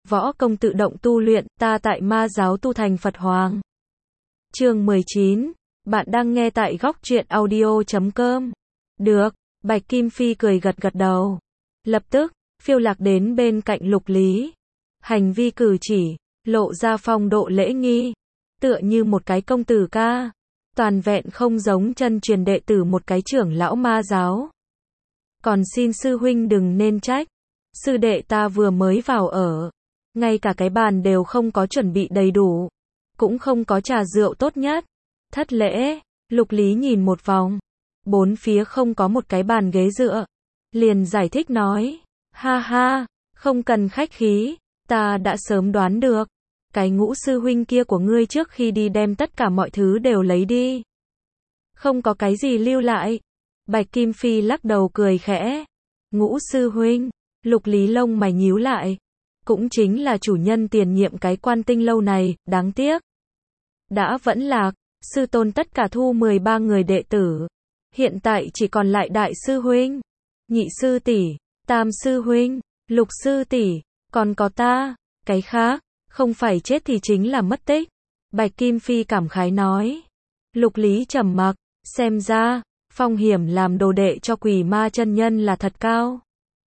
võ công tự động tu luyện, ta tại ma giáo tu thành Phật Hoàng. Chương 19, bạn đang nghe tại góc truyện audio.com. Được, Bạch Kim Phi cười gật gật đầu. Lập tức, phiêu lạc đến bên cạnh Lục Lý. Hành vi cử chỉ, lộ ra phong độ lễ nghi, tựa như một cái công tử ca. Toàn vẹn không giống chân truyền đệ tử một cái trưởng lão ma giáo. Còn xin sư huynh đừng nên trách. Sư đệ ta vừa mới vào ở. Ngay cả cái bàn đều không có chuẩn bị đầy đủ. Cũng không có trà rượu tốt nhất. Thất lễ, Lục Lý nhìn một vòng. Bốn phía không có một cái bàn ghế dựa. Liền giải thích nói. Ha ha, không cần khách khí. Ta đã sớm đoán được. Cái Ngũ sư huynh kia của ngươi trước khi đi đem tất cả mọi thứ đều lấy đi. Không có cái gì lưu lại. Bạch Kim Phi lắc đầu cười khẽ. Ngũ sư huynh, Lục Lý lông mày nhíu lại. Cũng chính là chủ nhân tiền nhiệm cái Quan Tinh lâu này, đáng tiếc. Đã vẫn lạc, sư tôn tất cả thu 13 người đệ tử. Hiện tại chỉ còn lại đại sư huynh, nhị sư tỷ, tam sư huynh, lục sư tỷ, còn có ta, cái khác, không phải chết thì chính là mất tích. Bạch Kim Phi cảm khái nói. Lục Lý trầm mặc, xem ra, phong hiểm làm đồ đệ cho Quỷ Ma chân nhân là thật cao.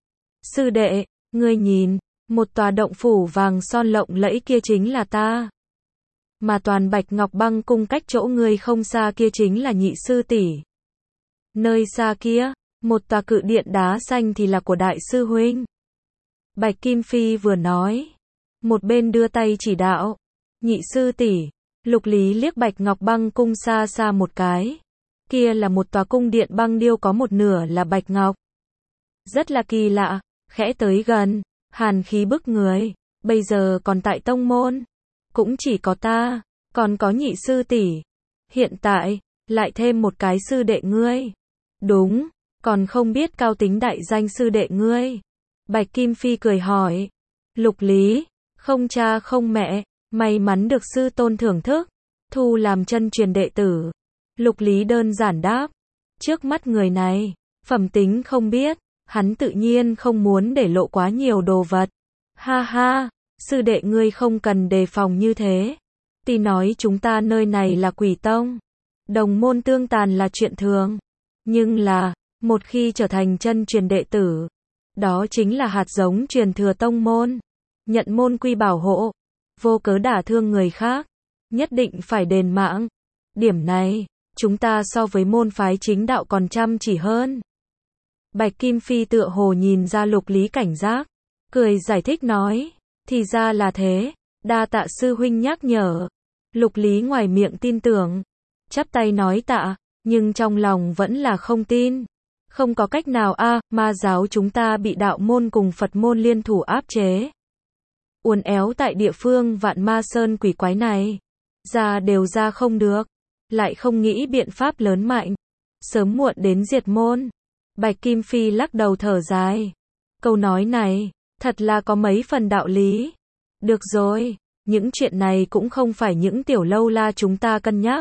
Sư đệ, ngươi nhìn, một tòa động phủ vàng son lộng lẫy kia chính là ta. Mà toàn Bạch Ngọc Băng cung cách chỗ ngươi không xa kia chính là nhị sư tỷ. Nơi xa kia, một tòa cự điện đá xanh thì là của đại sư huynh. Bạch Kim Phi vừa nói, một bên đưa tay chỉ đạo. Nhị sư tỷ, Lục Lý liếc Bạch Ngọc Băng cung xa xa một cái. Kia là một tòa cung điện băng điêu có một nửa là bạch ngọc. Rất là kỳ lạ, khẽ tới gần, hàn khí bức người, bây giờ còn tại tông môn. Cũng chỉ có ta, còn có nhị sư tỷ. Hiện tại, lại thêm một cái sư đệ ngươi. Đúng, còn không biết cao tính đại danh sư đệ ngươi. Bạch Kim Phi cười hỏi. Lục Lý, không cha không mẹ, may mắn được sư tôn thưởng thức, thu làm chân truyền đệ tử. Lục Lý đơn giản đáp. Trước mắt người này, phẩm tính không biết, hắn tự nhiên không muốn để lộ quá nhiều đồ vật. Ha ha, sư đệ ngươi không cần đề phòng như thế. Tỷ nói chúng ta nơi này là Quỷ Tông. Đồng môn tương tàn là chuyện thường. Nhưng là, một khi trở thành chân truyền đệ tử, đó chính là hạt giống truyền thừa tông môn. Nhận môn quy bảo hộ, vô cớ đả thương người khác, nhất định phải đền mạng. Điểm này, chúng ta so với môn phái chính đạo còn chăm chỉ hơn. Bạch Kim Phi tựa hồ nhìn ra Lục Lý cảnh giác, cười giải thích nói. Thì ra là thế, đa tạ sư huynh nhắc nhở. Lục Lý ngoài miệng tin tưởng, chắp tay nói tạ, nhưng trong lòng vẫn là không tin. Không có cách nào ma giáo chúng ta bị đạo môn cùng Phật môn liên thủ áp chế. Uốn éo tại địa phương Vạn Ma Sơn quỷ quái này. Ra đều ra không được. Lại không nghĩ biện pháp lớn mạnh. Sớm muộn đến diệt môn. Bạch Kim Phi lắc đầu thở dài. Câu nói này, thật là có mấy phần đạo lý. Được rồi, những chuyện này cũng không phải những tiểu lâu la chúng ta cân nhắc.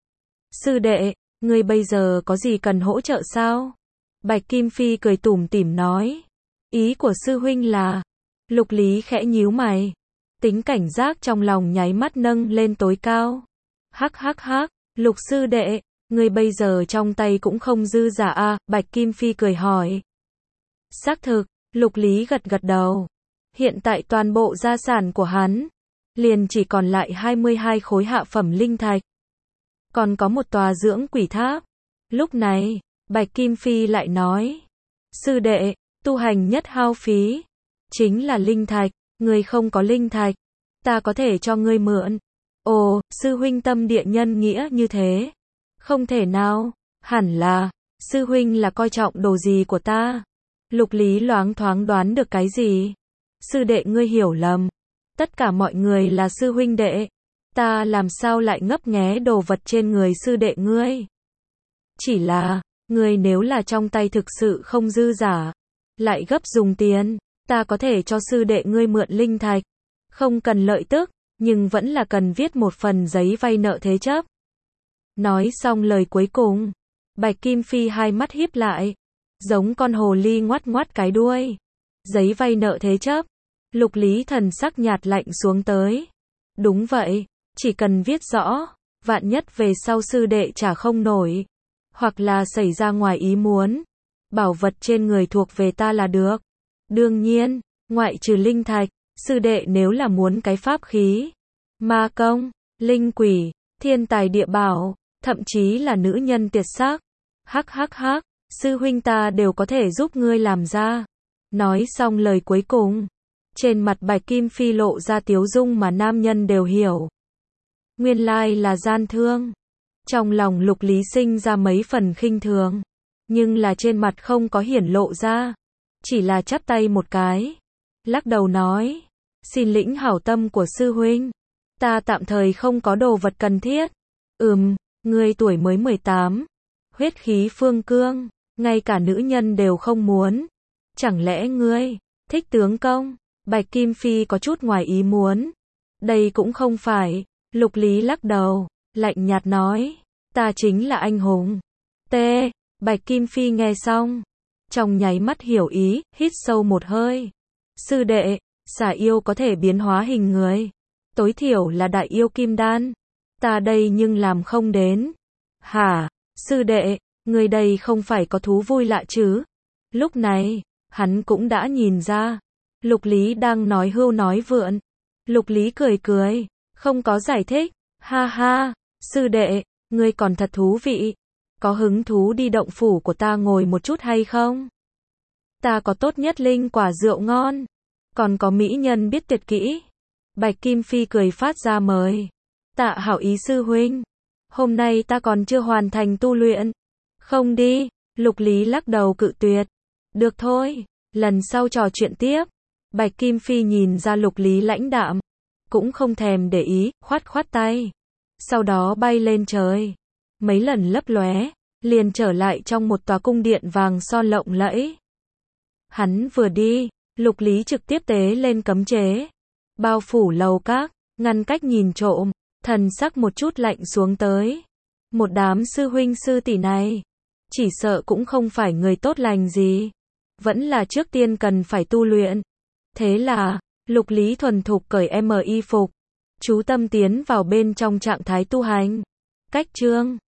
Sư đệ, ngươi bây giờ có gì cần hỗ trợ sao? Bạch Kim Phi cười tủm tỉm nói. Ý của sư huynh là... Lục Lý khẽ nhíu mày. Tính cảnh giác trong lòng nháy mắt nâng lên tối cao. Hắc hắc hắc, Lục sư đệ, ngươi bây giờ trong tay cũng không dư giả Bạch Kim Phi cười hỏi. Xác thực, Lục Lý gật gật đầu. Hiện tại toàn bộ gia sản của hắn, liền chỉ còn lại 22 khối hạ phẩm linh thạch. Còn có một tòa dưỡng quỷ tháp. Lúc này, Bạch Kim Phi lại nói. Sư đệ, tu hành nhất hao phí. Chính là linh thạch, ngươi không có linh thạch. Ta có thể cho ngươi mượn. Ồ, sư huynh tâm địa nhân nghĩa như thế. Không thể nào, hẳn là, sư huynh là coi trọng đồ gì của ta. Lục Lý loáng thoáng đoán được cái gì. Sư đệ ngươi hiểu lầm. Tất cả mọi người là sư huynh đệ. Ta làm sao lại ngấp nghé đồ vật trên người sư đệ ngươi. Chỉ là, ngươi nếu là trong tay thực sự không dư giả, lại gấp dùng tiền, ta có thể cho sư đệ ngươi mượn linh thạch. Không cần lợi tức, nhưng vẫn là cần viết một phần giấy vay nợ thế chấp. Nói xong lời cuối cùng, Bạch Kim Phi hai mắt híp lại, giống con hồ ly ngoắt ngoắt cái đuôi. Giấy vay nợ thế chấp. Lục Lý thần sắc nhạt lạnh xuống tới. Đúng vậy, chỉ cần viết rõ, vạn nhất về sau sư đệ trả không nổi, hoặc là xảy ra ngoài ý muốn, bảo vật trên người thuộc về ta là được. Đương nhiên, ngoại trừ linh thạch, sư đệ nếu là muốn cái pháp khí, ma công, linh quỷ, thiên tài địa bảo, thậm chí là nữ nhân tuyệt sắc, hắc hắc hắc, sư huynh ta đều có thể giúp ngươi làm ra. Nói xong lời cuối cùng, trên mặt Bạch Kim Phi lộ ra tiếu dung mà nam nhân đều hiểu. Nguyên lai là gian thương. Trong lòng Lục Lý sinh ra mấy phần khinh thường, nhưng là trên mặt không có hiển lộ ra, chỉ là chắp tay một cái, lắc đầu nói, xin lĩnh hảo tâm của sư huynh, ta tạm thời không có đồ vật cần thiết. Ngươi tuổi mới 18, huyết khí phương cương, ngay cả nữ nhân đều không muốn, chẳng lẽ ngươi thích tướng công? Bạch Kim Phi có chút ngoài ý muốn. Đây cũng không phải. Lục Lý lắc đầu, lạnh nhạt nói, ta chính là anh hùng. Bạch Kim Phi nghe xong, trong nháy mắt hiểu ý, hít sâu một hơi. Sư đệ, xà yêu có thể biến hóa hình người, tối thiểu là đại yêu kim đan, ta đây nhưng làm không đến. Hả, sư đệ, người đây không phải có thú vui lạ chứ? Lúc này, hắn cũng đã nhìn ra, Lục Lý đang nói hưu nói vượn. Lục Lý cười cười, không có giải thích, ha ha, sư đệ, ngươi còn thật thú vị, có hứng thú đi động phủ của ta ngồi một chút hay không? Ta có tốt nhất linh quả rượu ngon, còn có mỹ nhân biết tuyệt kỹ. Bạch Kim Phi cười phát ra mời, tạ hảo ý sư huynh, hôm nay ta còn chưa hoàn thành tu luyện. Không đi, Lục Lý lắc đầu cự tuyệt. Được thôi, lần sau trò chuyện tiếp. Bạch Kim Phi nhìn ra Lục Lý lãnh đạm, cũng không thèm để ý, khoát khoát tay. Sau đó bay lên trời, mấy lần lấp lóe, liền trở lại trong một tòa cung điện vàng son lộng lẫy. Hắn vừa đi, Lục Lý trực tiếp tế lên cấm chế, bao phủ lầu các, ngăn cách nhìn trộm, thần sắc một chút lạnh xuống tới. Một đám sư huynh sư tỷ này, chỉ sợ cũng không phải người tốt lành gì, vẫn là trước tiên cần phải tu luyện. Thế là, Lục Lý thuần thục cởi y phục, chú tâm tiến vào bên trong trạng thái tu hành. Cách chương